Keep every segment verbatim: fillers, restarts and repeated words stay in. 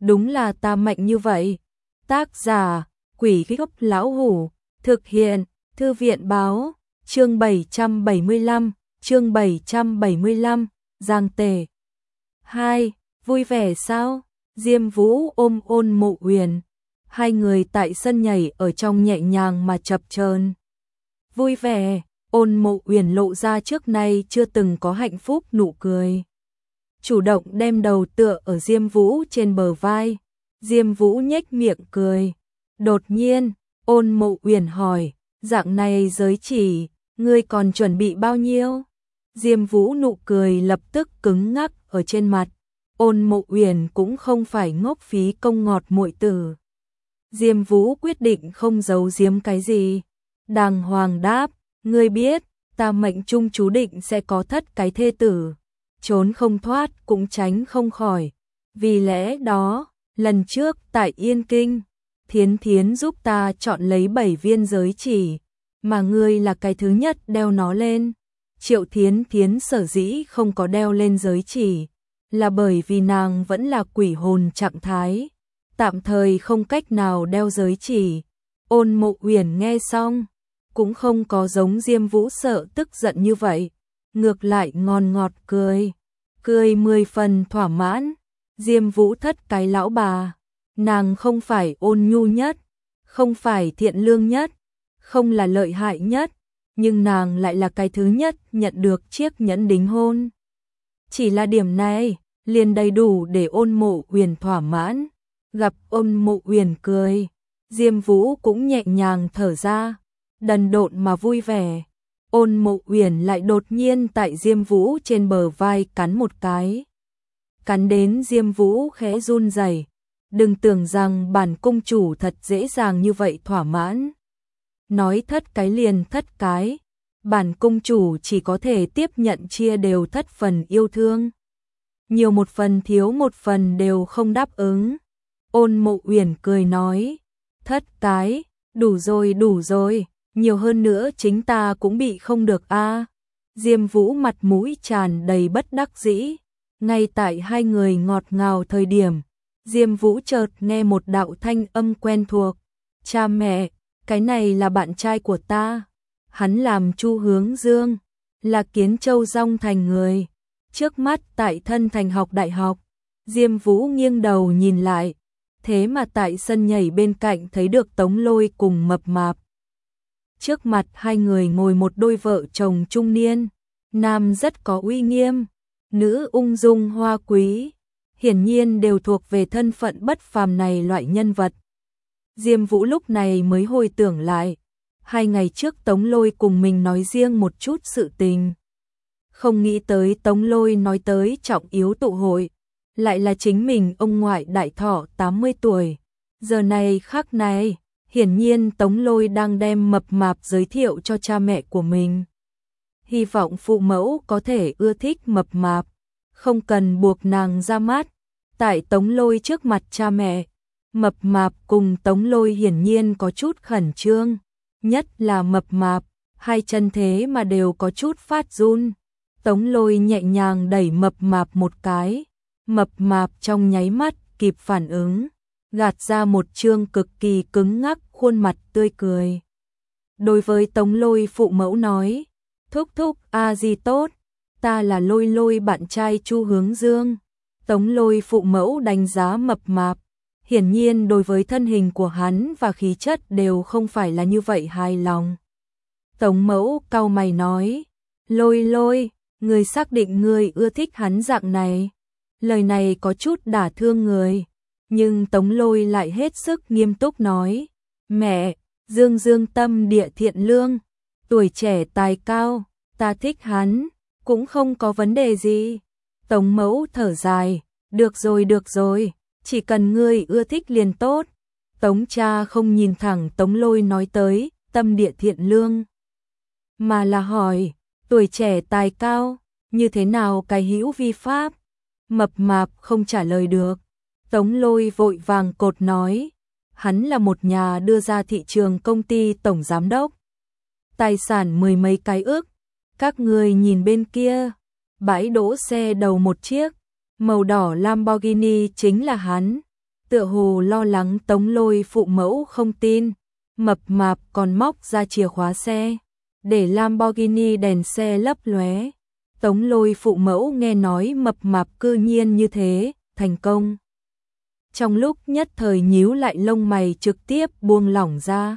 đúng là ta mạnh như vậy. Tác giả, Quỷ Gốc Lão Hủ, thực hiện, Thư viện Báo, chương bảy trăm bảy mươi lăm, chương bảy trăm bảy mươi lăm, Giang Tề. hai. Vui vẻ sao? Diêm Vũ ôm Ôn Mộ Uyển. Hai người tại sân nhảy ở trong nhẹ nhàng mà chập chờn. Vui vẻ, Ôn Mộ Uyển lộ ra trước nay chưa từng có hạnh phúc nụ cười. Chủ động đem đầu tựa ở Diêm Vũ trên bờ vai. Diêm Vũ nhếch miệng cười. Đột nhiên, Ôn Mộ Uyển hỏi, dạng này giới chỉ, ngươi còn chuẩn bị bao nhiêu? Diêm Vũ nụ cười lập tức cứng ngắc ở trên mặt. Ôn Mộ Uyển cũng không phải ngốc phí công ngọt muội tử. Diêm Vũ quyết định không giấu giếm cái gì. Đàng hoàng đáp, ngươi biết, ta mệnh trung chú định sẽ có thất cái thê tử. Trốn không thoát cũng tránh không khỏi. Vì lẽ đó, lần trước tại Yên Kinh, Thiến Thiến giúp ta chọn lấy bảy viên giới chỉ, mà ngươi là cái thứ nhất đeo nó lên. Triệu Thiến Thiến sở dĩ không có đeo lên giới chỉ, là bởi vì nàng vẫn là quỷ hồn trạng thái, tạm thời không cách nào đeo giới chỉ. Ôn Mộ Uyển nghe xong, cũng không có giống Diêm Vũ sợ tức giận như vậy, ngược lại ngon ngọt cười, cười mười phần thỏa mãn. Diêm Vũ thất cái lão bà, nàng không phải ôn nhu nhất, không phải thiện lương nhất, không là lợi hại nhất, nhưng nàng lại là cái thứ nhất nhận được chiếc nhẫn đính hôn. Chỉ là điểm này, liền đầy đủ để Ôn Mộ Uyển thỏa mãn. Gặp Ôn Mộ Uyển cười, Diêm Vũ cũng nhẹ nhàng thở ra, đần độn mà vui vẻ. Ôn Mộ Uyển lại đột nhiên tại Diêm Vũ trên bờ vai cắn một cái. Cắn đến Diêm Vũ khẽ run rẩy. Đừng tưởng rằng bản cung chủ thật dễ dàng như vậy thỏa mãn. Nói thất cái liền thất cái, bản cung chủ chỉ có thể tiếp nhận chia đều thất phần yêu thương. Nhiều một phần thiếu một phần đều không đáp ứng. Ôn Mộ Uyển cười nói, thất cái, đủ rồi đủ rồi, nhiều hơn nữa chính ta cũng bị không được a. Diêm Vũ mặt mũi tràn đầy bất đắc dĩ. Ngay tại hai người ngọt ngào thời điểm, Diêm Vũ chợt nghe một đạo thanh âm quen thuộc. Cha mẹ, cái này là bạn trai của ta. Hắn làm Chu Hướng Dương, là Kiến Châu Dong Thành người. Trước mắt tại Thân Thành học đại học. Diêm Vũ nghiêng đầu nhìn lại, thế mà tại sân nhảy bên cạnh thấy được Tống Lôi cùng Mập Mạp. Trước mặt hai người ngồi một đôi vợ chồng trung niên, nam rất có uy nghiêm, nữ ung dung hoa quý, hiển nhiên đều thuộc về thân phận bất phàm này loại nhân vật. Diêm Vũ lúc này mới hồi tưởng lại, hai ngày trước Tống Lôi cùng mình nói riêng một chút sự tình. Không nghĩ tới Tống Lôi nói tới trọng yếu tụ hội, lại là chính mình ông ngoại đại thọ tám mươi tuổi. Giờ này khắc này, hiển nhiên Tống Lôi đang đem Mập Mạp giới thiệu cho cha mẹ của mình. Hy vọng phụ mẫu có thể ưa thích Mập Mạp, không cần buộc nàng ra mắt. Tại Tống Lôi trước mặt cha mẹ, Mập Mạp cùng Tống Lôi hiển nhiên có chút khẩn trương, nhất là Mập Mạp, hai chân thế mà đều có chút phát run. Tống Lôi nhẹ nhàng đẩy Mập Mạp một cái, Mập Mạp trong nháy mắt kịp phản ứng, gạt ra một trương cực kỳ cứng ngắc khuôn mặt tươi cười. Đối với Tống Lôi phụ mẫu nói, thúc thúc a di tốt, ta là Lôi Lôi bạn trai Chu Hướng Dương. Tống Lôi phụ mẫu đánh giá Mập Mạp, hiển nhiên đối với thân hình của hắn và khí chất đều không phải là như vậy hài lòng. Tống mẫu cau mày nói, Lôi Lôi, người xác định người ưa thích hắn dạng này. Lời này có chút đả thương người, nhưng Tống Lôi lại hết sức nghiêm túc nói, mẹ, Dương Dương tâm địa thiện lương, tuổi trẻ tài cao, ta thích hắn, cũng không có vấn đề gì. Tống mẫu thở dài, được rồi được rồi, chỉ cần ngươi ưa thích liền tốt. Tống cha không nhìn thẳng Tống Lôi nói tới, tâm địa thiện lương, mà là hỏi, tuổi trẻ tài cao, như thế nào cái hữu vi pháp? Mập Mạp không trả lời được. Tống Lôi vội vàng cột nói, hắn là một nhà đưa ra thị trường công ty tổng giám đốc. Tài sản mười mấy cái ức, các người nhìn bên kia, bãi đỗ xe đầu một chiếc, màu đỏ Lamborghini chính là hắn. tựa hồ lo lắng Tống Lôi phụ mẫu không tin, mập mạp còn móc ra chìa khóa xe, để Lamborghini đèn xe lấp lóe. Tống Lôi phụ mẫu nghe nói mập mạp cư nhiên như thế, thành công. Trong lúc nhất thời nhíu lại lông mày trực tiếp buông lỏng ra.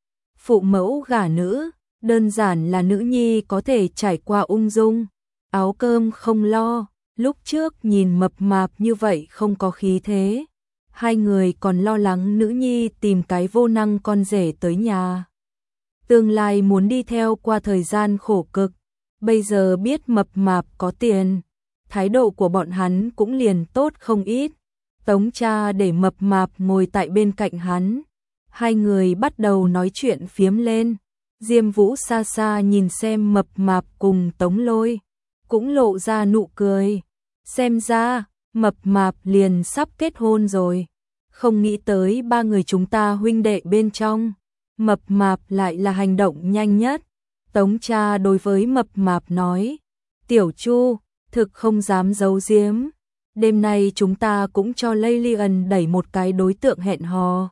Phụ mẫu gả nữ, đơn giản là nữ nhi có thể trải qua ung dung, áo cơm không lo, lúc trước nhìn mập mạp như vậy không có khí thế. Hai người còn lo lắng nữ nhi tìm cái vô năng con rể tới nhà. Tương lai muốn đi theo qua thời gian khổ cực, bây giờ biết mập mạp có tiền, thái độ của bọn hắn cũng liền tốt không ít. Tống cha để mập mạp ngồi tại bên cạnh hắn, hai người bắt đầu nói chuyện phiếm lên. Diêm Vũ xa xa nhìn xem mập mạp cùng Tống Lôi, cũng lộ ra nụ cười. Xem ra, mập mạp liền sắp kết hôn rồi. Không nghĩ tới ba người chúng ta huynh đệ bên trong, mập mạp lại là hành động nhanh nhất. Tống cha đối với mập mạp nói, Tiểu Chu, thực không dám giấu giếm. Đêm nay chúng ta cũng cho Lilian đẩy một cái đối tượng hẹn hò.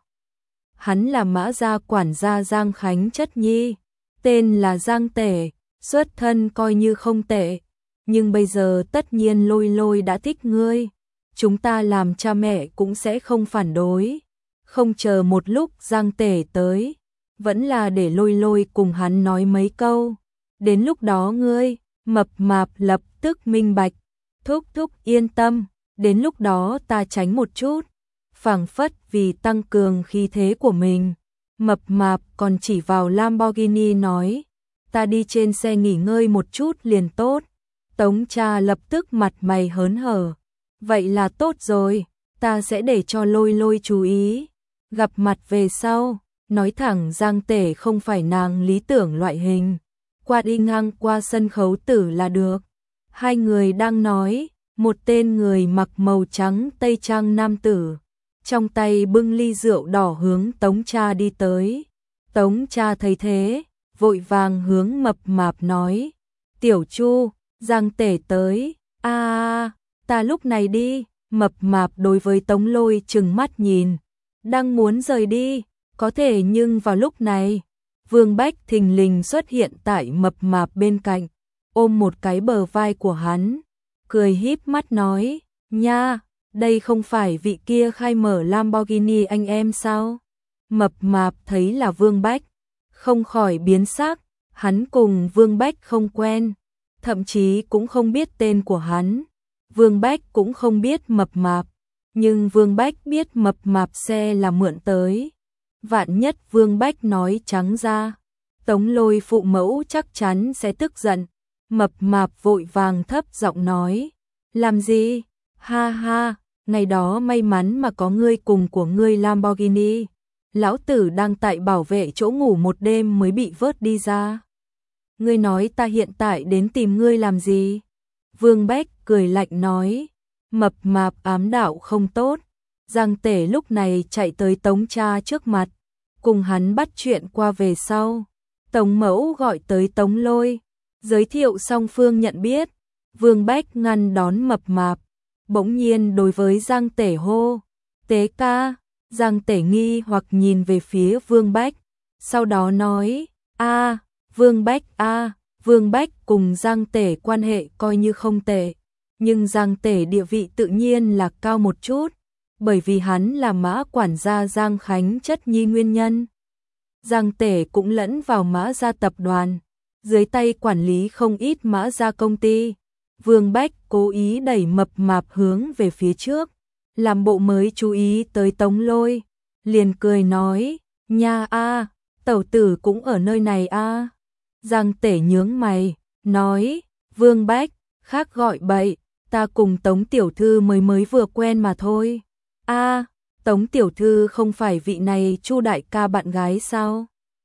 Hắn là Mã gia quản gia Giang Khánh chất nhi, tên là Giang Tể, xuất thân coi như không tệ. Nhưng bây giờ tất nhiên Lôi Lôi đã thích ngươi, chúng ta làm cha mẹ cũng sẽ không phản đối. Không chờ một lúc Giang Tể tới, vẫn là để Lôi Lôi cùng hắn nói mấy câu. Đến lúc đó ngươi, mập mạp lập tức minh bạch. Thúc thúc yên tâm, đến lúc đó ta tránh một chút. Phảng phất vì tăng cường khí thế của mình, mập mạp còn chỉ vào Lamborghini nói, ta đi trên xe nghỉ ngơi một chút liền tốt. Tống cha lập tức mặt mày hớn hở, vậy là tốt rồi, ta sẽ để cho Lôi Lôi chú ý. Gặp mặt về sau, nói thẳng Giang Tể không phải nàng lý tưởng loại hình, qua đi ngang qua sân khấu tử là được. Hai người đang nói, một tên người mặc màu trắng tây trang nam tử, trong tay bưng ly rượu đỏ hướng Tống cha đi tới. Tống cha thấy thế, vội vàng hướng mập mạp nói, Tiểu Chu, Giang Tể tới. A à, ta lúc này đi. Mập mạp đối với Tống Lôi trừng mắt nhìn, đang muốn rời đi, có thể nhưng vào lúc này, Vương Bách thình lình xuất hiện tại mập mạp bên cạnh, ôm một cái bờ vai của hắn, cười híp mắt nói, nha, đây không phải vị kia khai mở Lamborghini anh em sao? Mập mạp thấy là Vương Bách, không khỏi biến sắc, hắn cùng Vương Bách không quen, thậm chí cũng không biết tên của hắn. Vương Bách cũng không biết mập mạp, nhưng Vương Bách biết mập mạp xe là mượn tới. Vạn nhất Vương Bách nói trắng ra, Tống Lôi phụ mẫu chắc chắn sẽ tức giận. Mập mạp vội vàng thấp giọng nói, làm gì? Ha ha, ngày đó may mắn mà có ngươi cùng của ngươi Lamborghini. Lão tử đang tại bảo vệ chỗ ngủ một đêm mới bị vớt đi ra. Ngươi nói ta hiện tại đến tìm ngươi làm gì? Vương Bách cười lạnh nói, mập mạp ám đạo không tốt. Giang Tể lúc này chạy tới Tống cha trước mặt, cùng hắn bắt chuyện qua về sau. Tống mẫu gọi tới Tống Lôi, giới thiệu song phương nhận biết. Vương Bách ngăn đón mập mạp, bỗng nhiên đối với Giang Tể hô, Tế ca. Giang Tể nghi hoặc nhìn về phía Vương Bách, sau đó nói, a, Vương Bách a. Vương Bách cùng Giang Tể quan hệ coi như không tệ, nhưng Giang Tể địa vị tự nhiên là cao một chút, bởi vì hắn là Mã quản gia Giang Khánh chất nhi nguyên nhân. Giang Tể cũng lẫn vào Mã gia tập đoàn, dưới tay quản lý không ít Mã gia công ty. Vương Bách cố ý đẩy mập mạp hướng về phía trước, làm bộ mới chú ý tới Tống Lôi, liền cười nói, nha a, tẩu tử cũng ở nơi này a. Giang Tể nhướng mày, nói, Vương Bách, khác gọi bậy, ta cùng Tống tiểu thư mới mới vừa quen mà thôi. A, Tống tiểu thư không phải vị này Chu đại ca bạn gái sao?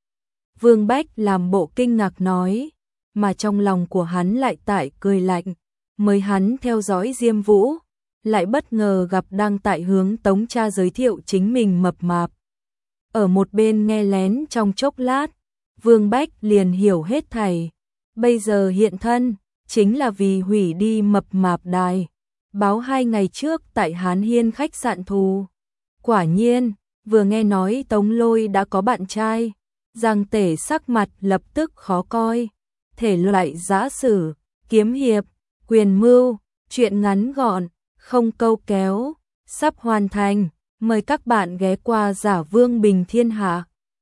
Vương Bách làm bộ kinh ngạc nói, mà trong lòng của hắn lại tại cười lạnh, mới hắn theo dõi Diêm Vũ, lại bất ngờ gặp đang tại hướng Tống cha giới thiệu chính mình mập mạp. Ở một bên nghe lén trong chốc lát, Vương Bách liền hiểu hết thảy, bây giờ hiện thân, chính là vì hủy đi mập mạp đài, báo hai ngày trước tại Hán Hiên khách sạn thù. Quả nhiên, vừa nghe nói Tống Lôi đã có bạn trai, Giang Tể sắc mặt lập tức khó coi. Thể loại giã sử, kiếm hiệp, quyền mưu, truyện ngắn gọn, không câu kéo, sắp hoàn thành. Mời các bạn ghé qua Giả Vương Bình Thiên Hạ.